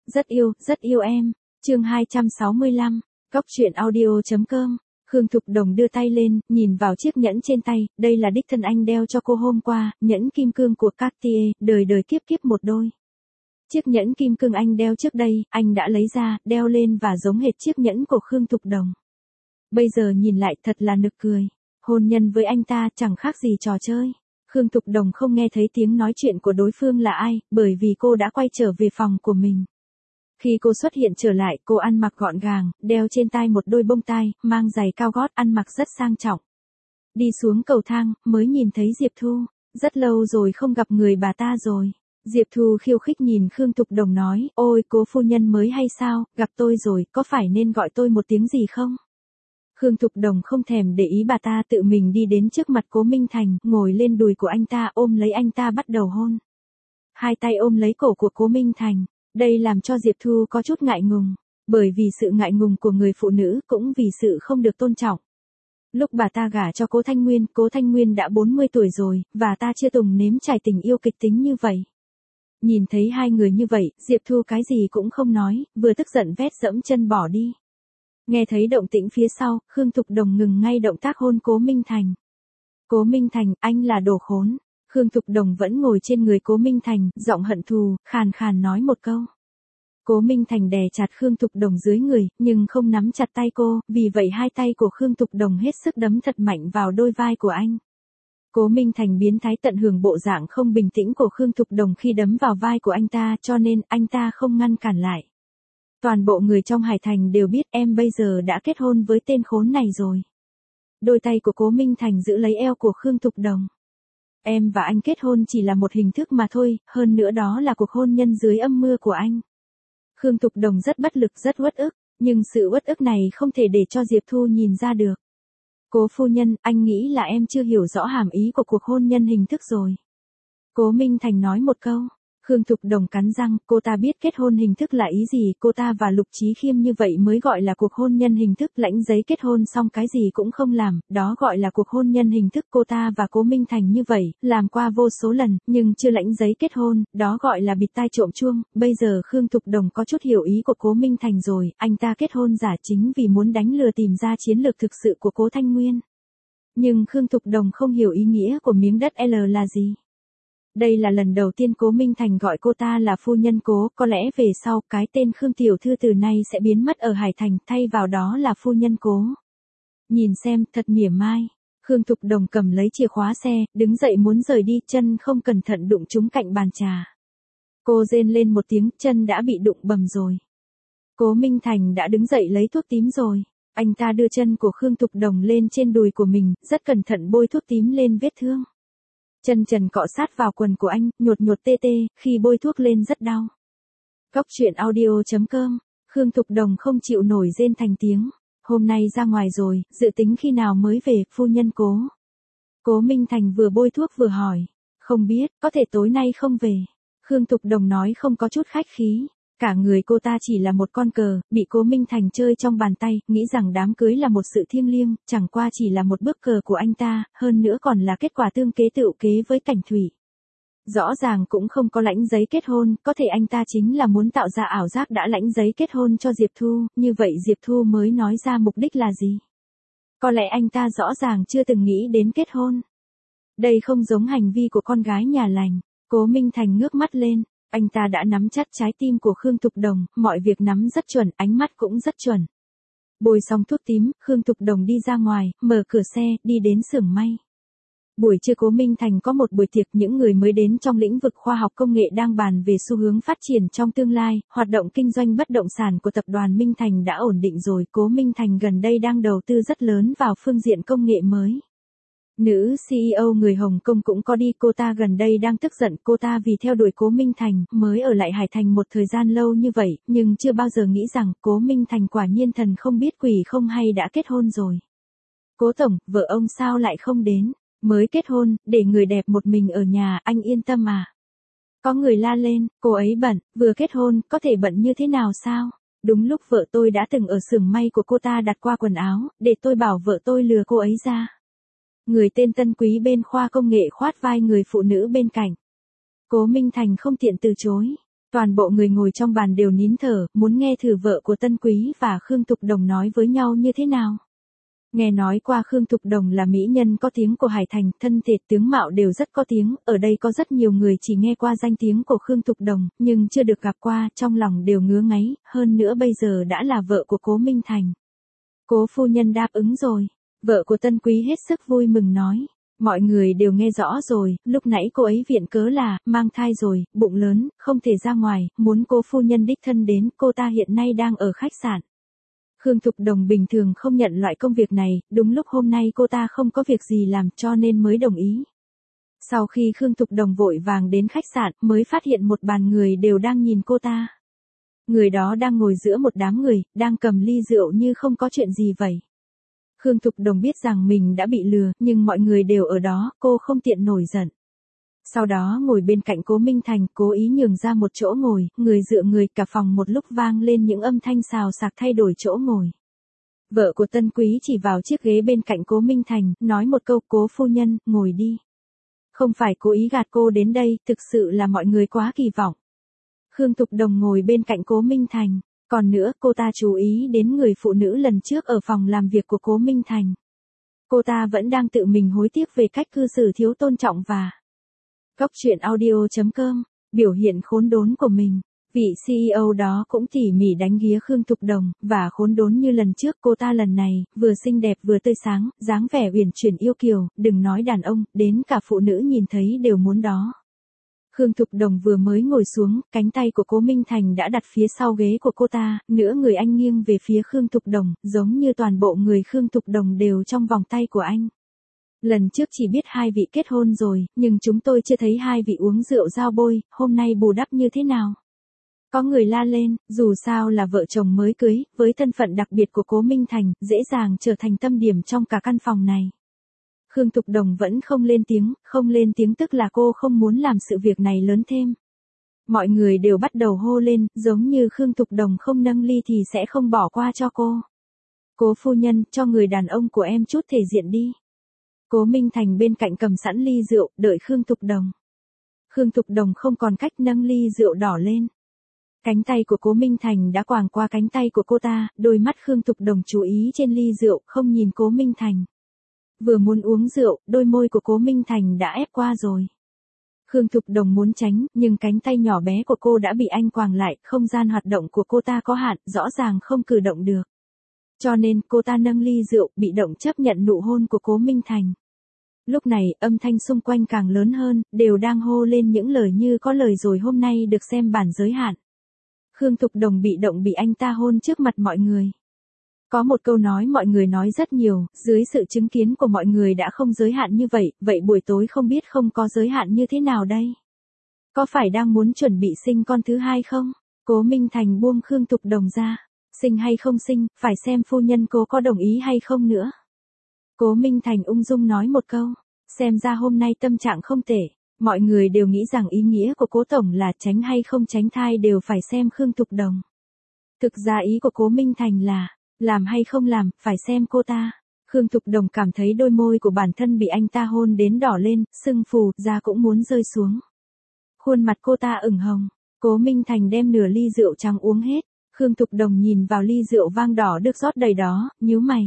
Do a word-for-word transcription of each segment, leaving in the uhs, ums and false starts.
Rất yêu, rất yêu em. Chương hai trăm sáu mươi lăm, Cóc truyện audio.com. Khương Thục Đồng đưa tay lên, nhìn vào chiếc nhẫn trên tay, đây là đích thân anh đeo cho cô hôm qua, nhẫn kim cương của Cartier, đời đời kiếp kiếp một đôi. Chiếc nhẫn kim cương anh đeo trước đây, anh đã lấy ra, đeo lên và giống hệt chiếc nhẫn của Khương Thục Đồng. Bây giờ nhìn lại thật là nực cười. Hôn nhân với anh ta chẳng khác gì trò chơi. Khương Thục Đồng không nghe thấy tiếng nói chuyện của đối phương là ai, bởi vì cô đã quay trở về phòng của mình. Khi cô xuất hiện trở lại, cô ăn mặc gọn gàng, đeo trên tai một đôi bông tai, mang giày cao gót, ăn mặc rất sang trọng. Đi xuống cầu thang, mới nhìn thấy Diệp Thu. Rất lâu rồi không gặp người bà ta rồi. Diệp Thu khiêu khích nhìn Khương Thục Đồng nói, ôi cố phu nhân mới hay sao, gặp tôi rồi, có phải nên gọi tôi một tiếng gì không? Khương Thục Đồng không thèm để ý bà ta, tự mình đi đến trước mặt Cố Minh Thành, ngồi lên đùi của anh ta, ôm lấy anh ta bắt đầu hôn. Hai tay ôm lấy cổ của Cố Minh Thành, đây làm cho Diệp Thu có chút ngại ngùng, bởi vì sự ngại ngùng của người phụ nữ cũng vì sự không được tôn trọng. Lúc bà ta gả cho Cố Thanh Nguyên, Cố Thanh Nguyên đã bốn mươi tuổi rồi, và ta chưa từng nếm trải tình yêu kịch tính như vậy. Nhìn thấy hai người như vậy, Diệp Thu cái gì cũng không nói, vừa tức giận vét dẫm chân bỏ đi. Nghe thấy động tĩnh phía sau, Khương Thục Đồng ngừng ngay động tác hôn Cố Minh Thành. Cố Minh Thành, anh là đồ khốn. Khương Thục Đồng vẫn ngồi trên người Cố Minh Thành, giọng hận thù, khàn khàn nói một câu. Cố Minh Thành đè chặt Khương Thục Đồng dưới người, nhưng không nắm chặt tay cô, vì vậy hai tay của Khương Thục Đồng hết sức đấm thật mạnh vào đôi vai của anh. Cố Minh Thành biến thái tận hưởng bộ dạng không bình tĩnh của Khương Thục Đồng khi đấm vào vai của anh ta, cho nên anh ta không ngăn cản lại. Toàn bộ người trong Hải Thành đều biết em bây giờ đã kết hôn với tên khốn này rồi. Đôi tay của Cố Minh Thành giữ lấy eo của Khương Thục Đồng. Em và anh kết hôn chỉ là một hình thức mà thôi, hơn nữa đó là cuộc hôn nhân dưới âm mưa của anh. Khương Thục Đồng rất bất lực, rất uất ức, nhưng sự uất ức này không thể để cho Diệp Thu nhìn ra được. Cố phu nhân, anh nghĩ là em chưa hiểu rõ hàm ý của cuộc hôn nhân hình thức rồi. Cố Minh Thành nói một câu. Khương Thục Đồng cắn răng, cô ta biết kết hôn hình thức là ý gì, cô ta và Lục Chí Khiêm như vậy mới gọi là cuộc hôn nhân hình thức, lãnh giấy kết hôn xong cái gì cũng không làm, đó gọi là cuộc hôn nhân hình thức. Cô ta và Cố Minh Thành như vậy, làm qua vô số lần, nhưng chưa lãnh giấy kết hôn, đó gọi là bịt tai trộm chuông. Bây giờ Khương Thục Đồng có chút hiểu ý của Cố Minh Thành rồi, anh ta kết hôn giả chính vì muốn đánh lừa tìm ra chiến lược thực sự của Cố Thanh Nguyên. Nhưng Khương Thục Đồng không hiểu ý nghĩa của miếng đất L là gì. Đây là lần đầu tiên Cố Minh Thành gọi cô ta là phu nhân Cố, có lẽ về sau cái tên Khương Tiểu Thư từ nay sẽ biến mất ở Hải Thành, thay vào đó là phu nhân Cố. Nhìn xem, thật mỉa mai. Khương Thục Đồng cầm lấy chìa khóa xe, đứng dậy muốn rời đi, chân không cẩn thận đụng trúng cạnh bàn trà. Cô rên lên một tiếng, chân đã bị đụng bầm rồi. Cố Minh Thành đã đứng dậy lấy thuốc tím rồi. Anh ta đưa chân của Khương Thục Đồng lên trên đùi của mình, rất cẩn thận bôi thuốc tím lên vết thương. Chân trần cọ sát vào quần của anh, nhột nhột tê tê, khi bôi thuốc lên rất đau. Cóc truyện audio.com. Khương Thục Đồng không chịu nổi rên thành tiếng. Hôm nay ra ngoài rồi, dự tính khi nào mới về, phu nhân Cố? Cố Minh Thành vừa bôi thuốc vừa hỏi. Không biết, có thể tối nay không về. Khương Thục Đồng nói không có chút khách khí. Cả người cô ta chỉ là một con cờ, bị Cố Minh Thành chơi trong bàn tay, nghĩ rằng đám cưới là một sự thiêng liêng, chẳng qua chỉ là một bước cờ của anh ta, hơn nữa còn là kết quả tương kế tựu kế với Cảnh Thủy. Rõ ràng cũng không có lãnh giấy kết hôn, có thể anh ta chính là muốn tạo ra ảo giác đã lãnh giấy kết hôn cho Diệp Thu, như vậy Diệp Thu mới nói ra mục đích là gì. Có lẽ anh ta rõ ràng chưa từng nghĩ đến kết hôn. Đây không giống hành vi của con gái nhà lành. Cố Minh Thành ngước mắt lên. Anh ta đã nắm chắc trái tim của Khương Thục Đồng, mọi việc nắm rất chuẩn, ánh mắt cũng rất chuẩn. Bôi xong thuốc tím, Khương Thục Đồng đi ra ngoài, mở cửa xe, đi đến xưởng may. Buổi trưa Cố Minh Thành có một buổi tiệc, những người mới đến trong lĩnh vực khoa học công nghệ đang bàn về xu hướng phát triển trong tương lai, hoạt động kinh doanh bất động sản của tập đoàn Minh Thành đã ổn định rồi, Cố Minh Thành gần đây đang đầu tư rất lớn vào phương diện công nghệ mới. Nữ xê e ô người Hồng Kông cũng có đi, cô ta gần đây đang tức giận, cô ta vì theo đuổi Cố Minh Thành, mới ở lại Hải Thành một thời gian lâu như vậy, nhưng chưa bao giờ nghĩ rằng, Cố Minh Thành quả nhiên thần không biết quỷ không hay đã kết hôn rồi. Cố tổng, vợ ông sao lại không đến, mới kết hôn, để người đẹp một mình ở nhà, anh yên tâm à. Có người la lên, cô ấy bận, vừa kết hôn, có thể bận như thế nào sao? Đúng lúc vợ tôi đã từng ở xưởng may của cô ta đặt qua quần áo, để tôi bảo vợ tôi lừa cô ấy ra. Người tên Tân Quý bên khoa công nghệ khoát vai người phụ nữ bên cạnh. Cố Minh Thành không tiện từ chối. Toàn bộ người ngồi trong bàn đều nín thở, muốn nghe thử vợ của Tân Quý và Khương Thục Đồng nói với nhau như thế nào. Nghe nói qua Khương Thục Đồng là mỹ nhân có tiếng của Hải Thành, thân thể tướng mạo đều rất có tiếng, ở đây có rất nhiều người chỉ nghe qua danh tiếng của Khương Thục Đồng, nhưng chưa được gặp qua, trong lòng đều ngứa ngáy, hơn nữa bây giờ đã là vợ của Cố Minh Thành. Cố phu nhân đáp ứng rồi, vợ của Tân Quý hết sức vui mừng nói. Mọi người đều nghe rõ rồi, lúc nãy cô ấy viện cớ là, mang thai rồi, bụng lớn, không thể ra ngoài, muốn cố phu nhân đích thân đến, cô ta hiện nay đang ở khách sạn. Khương Thục Đồng bình thường không nhận loại công việc này, đúng lúc hôm nay cô ta không có việc gì làm cho nên mới đồng ý. Sau khi Khương Thục Đồng vội vàng đến khách sạn mới phát hiện một bàn người đều đang nhìn cô ta. Người đó đang ngồi giữa một đám người, đang cầm ly rượu như không có chuyện gì vậy. Khương Thục Đồng biết rằng mình đã bị lừa, nhưng mọi người đều ở đó, cô không tiện nổi giận. Sau đó ngồi bên cạnh Cố Minh Thành, cố ý nhường ra một chỗ ngồi, người dựa người, cả phòng một lúc vang lên những âm thanh xào xạc thay đổi chỗ ngồi. Vợ của Tân Quý chỉ vào chiếc ghế bên cạnh Cố Minh Thành, nói một câu, Cố phu nhân, ngồi đi. Không phải cố ý gạt cô đến đây, thực sự là mọi người quá kỳ vọng. Khương Thục Đồng ngồi bên cạnh Cố Minh Thành. Còn nữa, cô ta chú ý đến người phụ nữ lần trước ở phòng làm việc của Cố Minh Thành. Cô ta vẫn đang tự mình hối tiếc về cách cư xử thiếu tôn trọng và Góc truyện audio chấm com, biểu hiện khốn đốn của mình. Vị xê e ô đó cũng tỉ mỉ đánh ghía Khương Thục Đồng, và khốn đốn như lần trước cô ta lần này, vừa xinh đẹp vừa tươi sáng, dáng vẻ uyển chuyển yêu kiều, đừng nói đàn ông, đến cả phụ nữ nhìn thấy đều muốn đó. Khương Thục Đồng vừa mới ngồi xuống, cánh tay của Cố Minh Thành đã đặt phía sau ghế của cô ta, nửa người anh nghiêng về phía Khương Thục Đồng, giống như toàn bộ người Khương Thục Đồng đều trong vòng tay của anh. Lần trước chỉ biết hai vị kết hôn rồi, nhưng chúng tôi chưa thấy hai vị uống rượu giao bôi, hôm nay bù đắp như thế nào? Có người la lên, dù sao là vợ chồng mới cưới, với thân phận đặc biệt của Cố Minh Thành, dễ dàng trở thành tâm điểm trong cả căn phòng này. Khương Thục Đồng vẫn không lên tiếng, không lên tiếng tức là cô không muốn làm sự việc này lớn thêm. Mọi người đều bắt đầu hô lên, giống như Khương Thục Đồng không nâng ly thì sẽ không bỏ qua cho cô. Cố phu nhân, cho người đàn ông của em chút thể diện đi. Cố Minh Thành bên cạnh cầm sẵn ly rượu, đợi Khương Thục Đồng. Khương Thục Đồng không còn cách nâng ly rượu đỏ lên. Cánh tay của Cố Minh Thành đã quàng qua cánh tay của cô ta, đôi mắt Khương Thục Đồng chú ý trên ly rượu, không nhìn Cố Minh Thành. Vừa muốn uống rượu, đôi môi của Cố Minh Thành đã ép qua rồi. Khương Thục Đồng muốn tránh, nhưng cánh tay nhỏ bé của cô đã bị anh quàng lại, không gian hoạt động của cô ta có hạn, rõ ràng không cử động được. Cho nên, cô ta nâng ly rượu, bị động chấp nhận nụ hôn của Cố Minh Thành. Lúc này, âm thanh xung quanh càng lớn hơn, đều đang hô lên những lời như có lời rồi hôm nay được xem bản giới hạn. Khương Thục Đồng bị động bị anh ta hôn trước mặt mọi người. Có một câu nói mọi người nói rất nhiều, dưới sự chứng kiến của mọi người đã không giới hạn như vậy, vậy buổi tối không biết không có giới hạn như thế nào đây? Có phải đang muốn chuẩn bị sinh con thứ hai không? Cố Minh Thành buông Khương Thục Đồng ra. Sinh hay không sinh, phải xem phu nhân cố có đồng ý hay không nữa. Cố Minh Thành ung dung nói một câu, xem ra hôm nay tâm trạng không tệ. Mọi người đều nghĩ rằng ý nghĩa của Cố Tổng là tránh hay không tránh thai đều phải xem Khương Thục Đồng. Thực ra ý của Cố Minh Thành là, làm hay không làm, phải xem cô ta. Khương Thục Đồng cảm thấy đôi môi của bản thân bị anh ta hôn đến đỏ lên, sưng phù, da cũng muốn rơi xuống. Khuôn mặt cô ta ửng hồng. Cố Minh Thành đem nửa ly rượu trắng uống hết. Khương Thục Đồng nhìn vào ly rượu vang đỏ được rót đầy đó, nhíu mày.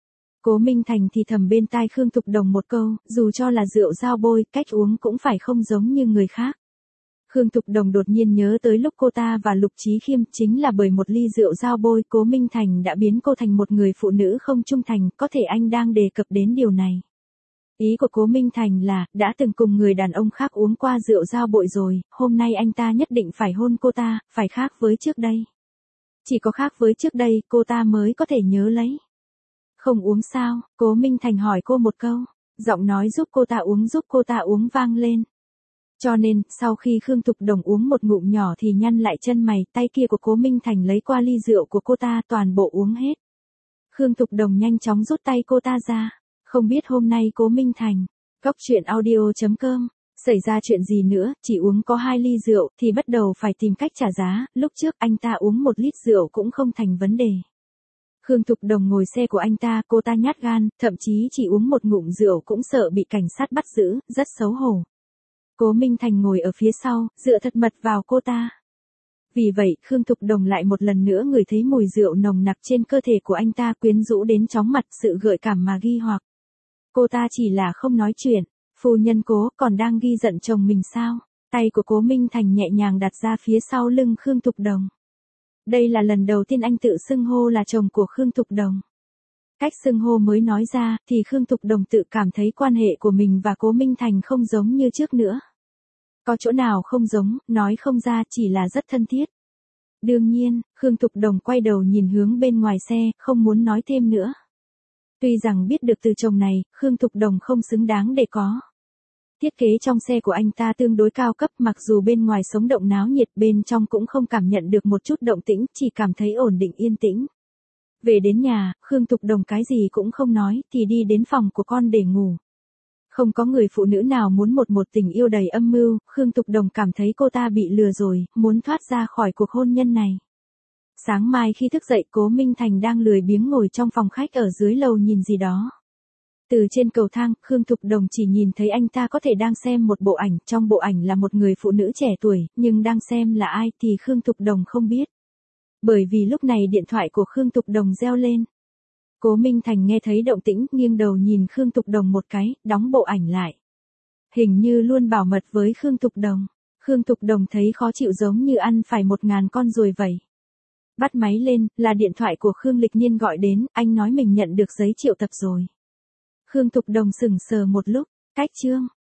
Cố Minh Thành thì thầm bên tai Khương Thục Đồng một câu, dù cho là rượu giao bôi, cách uống cũng phải không giống như người khác. Khương Thục Đồng đột nhiên nhớ tới lúc cô ta và Lục Chí Khiêm, chính là bởi một ly rượu giao bôi, Cố Minh Thành đã biến cô thành một người phụ nữ không trung thành, có thể anh đang đề cập đến điều này. Ý của Cố Minh Thành là, đã từng cùng người đàn ông khác uống qua rượu giao bội rồi, hôm nay anh ta nhất định phải hôn cô ta, phải khác với trước đây. Chỉ có khác với trước đây, cô ta mới có thể nhớ lấy. Không uống sao? Cố Minh Thành hỏi cô một câu. Giọng nói giúp cô ta uống giúp cô ta uống vang lên. Cho nên, sau khi Khương Thục Đồng uống một ngụm nhỏ thì nhăn lại chân mày, tay kia của Cố Minh Thành lấy qua ly rượu của cô ta toàn bộ uống hết. Khương Thục Đồng nhanh chóng rút tay cô ta ra. Không biết hôm nay Cố Minh Thành, Góc truyện audio chấm com, xảy ra chuyện gì nữa, chỉ uống có hai ly rượu thì bắt đầu phải tìm cách trả giá, lúc trước anh ta uống một lít rượu cũng không thành vấn đề. Khương Thục Đồng ngồi xe của anh ta, cô ta nhát gan, thậm chí chỉ uống một ngụm rượu cũng sợ bị cảnh sát bắt giữ, rất xấu hổ. Cố Minh Thành ngồi ở phía sau, dựa thật mật vào cô ta. Vì vậy, Khương Thục Đồng lại một lần nữa ngửi thấy mùi rượu nồng nặc trên cơ thể của anh ta quyến rũ đến chóng mặt, sự gợi cảm mà ghi hoặc. Cô ta chỉ là không nói chuyện. Phu nhân Cố còn đang ghi giận chồng mình sao? Tay của Cố Minh Thành nhẹ nhàng đặt ra phía sau lưng Khương Thục Đồng. Đây là lần đầu tiên anh tự xưng hô là chồng của Khương Thục Đồng. Cách xưng hô mới nói ra, thì Khương Thục Đồng tự cảm thấy quan hệ của mình và Cố Minh Thành không giống như trước nữa. Có chỗ nào không giống, nói không ra, chỉ là rất thân thiết. Đương nhiên, Khương Thục Đồng quay đầu nhìn hướng bên ngoài xe, không muốn nói thêm nữa. Tuy rằng biết được từ chồng này, Khương Thục Đồng không xứng đáng để có. Thiết kế trong xe của anh ta tương đối cao cấp, mặc dù bên ngoài sống động náo nhiệt, bên trong cũng không cảm nhận được một chút động tĩnh, chỉ cảm thấy ổn định yên tĩnh. Về đến nhà, Khương Thục Đồng cái gì cũng không nói, thì đi đến phòng của con để ngủ. Không có người phụ nữ nào muốn một một tình yêu đầy âm mưu, Khương Thục Đồng cảm thấy cô ta bị lừa rồi, muốn thoát ra khỏi cuộc hôn nhân này. Sáng mai khi thức dậy, Cố Minh Thành đang lười biếng ngồi trong phòng khách ở dưới lầu nhìn gì đó. Từ trên cầu thang, Khương Thục Đồng chỉ nhìn thấy anh ta có thể đang xem một bộ ảnh, trong bộ ảnh là một người phụ nữ trẻ tuổi, nhưng đang xem là ai thì Khương Thục Đồng không biết. Bởi vì lúc này điện thoại của Khương Thục Đồng reo lên. Cố Minh Thành nghe thấy động tĩnh, nghiêng đầu nhìn Khương Thục Đồng một cái, đóng bộ ảnh lại. Hình như luôn bảo mật với Khương Thục Đồng. Khương Thục Đồng thấy khó chịu giống như ăn phải một ngàn con ruồi vậy. Bắt máy lên, là điện thoại của Khương Lịch Nhiên gọi đến, anh nói mình nhận được giấy triệu tập rồi. Khương Thục Đồng sững sờ một lúc, cách chương.